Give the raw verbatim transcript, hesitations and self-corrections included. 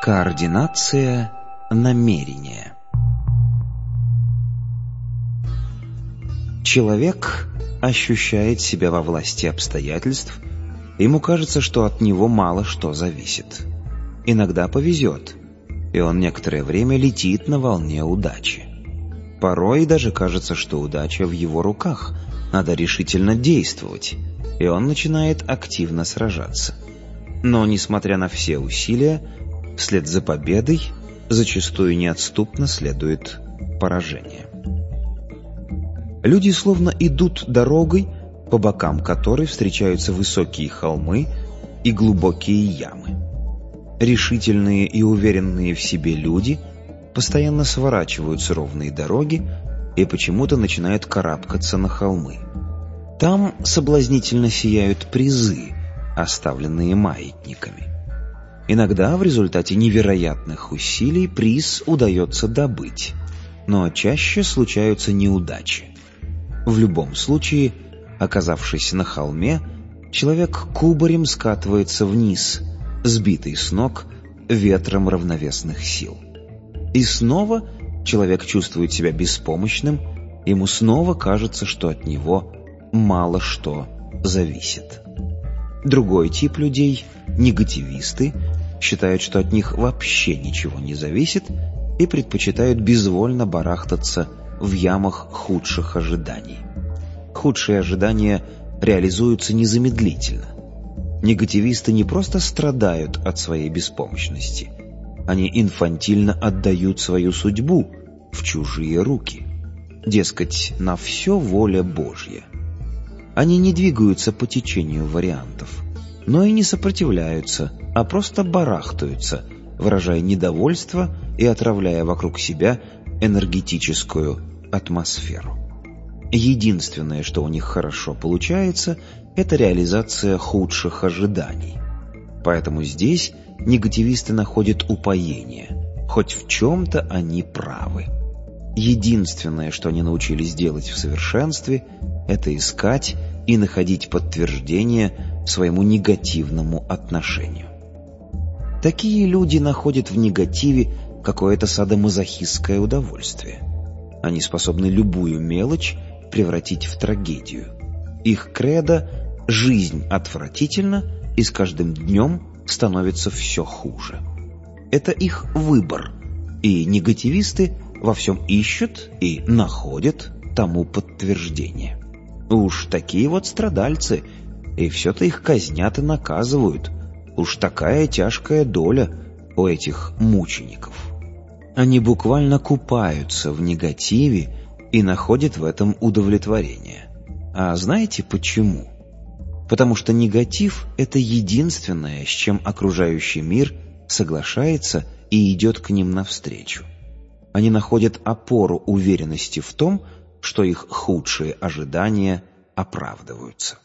Координация намерения. Человек ощущает себя во власти обстоятельств, ему кажется, что от него мало что зависит. Иногда повезет, и он некоторое время летит на волне удачи. Порой даже кажется, что удача в его руках, надо решительно действовать, и он начинает активно сражаться. Но, несмотря на все усилия, вслед за победой зачастую неотступно следует поражение. Люди словно идут дорогой, по бокам которой встречаются высокие холмы и глубокие ямы. Решительные и уверенные в себе люди постоянно сворачивают с ровной дороги и почему-то начинают карабкаться на холмы. Там соблазнительно сияют призы, оставленные маятниками. Иногда в результате невероятных усилий приз удается добыть, но чаще случаются неудачи. В любом случае, оказавшись на холме, человек кубарем скатывается вниз, сбитый с ног ветром равновесных сил. И снова человек чувствует себя беспомощным, ему снова кажется, что от него мало что зависит. Другой тип людей, негативисты, считают, что от них вообще ничего не зависит и предпочитают безвольно барахтаться в ямах худших ожиданий. Худшие ожидания реализуются незамедлительно. Негативисты не просто страдают от своей беспомощности, они инфантильно отдают свою судьбу в чужие руки. Дескать, на все воля Божья. Они не двигаются по течению вариантов, но и не сопротивляются, а просто барахтаются, выражая недовольство и отравляя вокруг себя энергетическую атмосферу. Единственное, что у них хорошо получается, это реализация худших ожиданий. Поэтому здесь негативисты находят упоение, хоть в чем-то они правы. Единственное, что они научились делать в совершенстве, это искать и находить подтверждение своему негативному отношению. Такие люди находят в негативе какое-то садомазохистское удовольствие. Они способны любую мелочь превратить в трагедию. Их кредо – жизнь отвратительна, и с каждым днем становится все хуже. Это их выбор, и негативисты во всем ищут и находят тому подтверждение. Уж такие вот страдальцы, и все-то их казнят и наказывают. Уж такая тяжкая доля у этих мучеников. Они буквально купаются в негативе и находят в этом удовлетворение. А знаете почему? Потому что негатив — это единственное, с чем окружающий мир соглашается и идет к ним навстречу. Они находят опору уверенности в том, что их худшие ожидания оправдываются.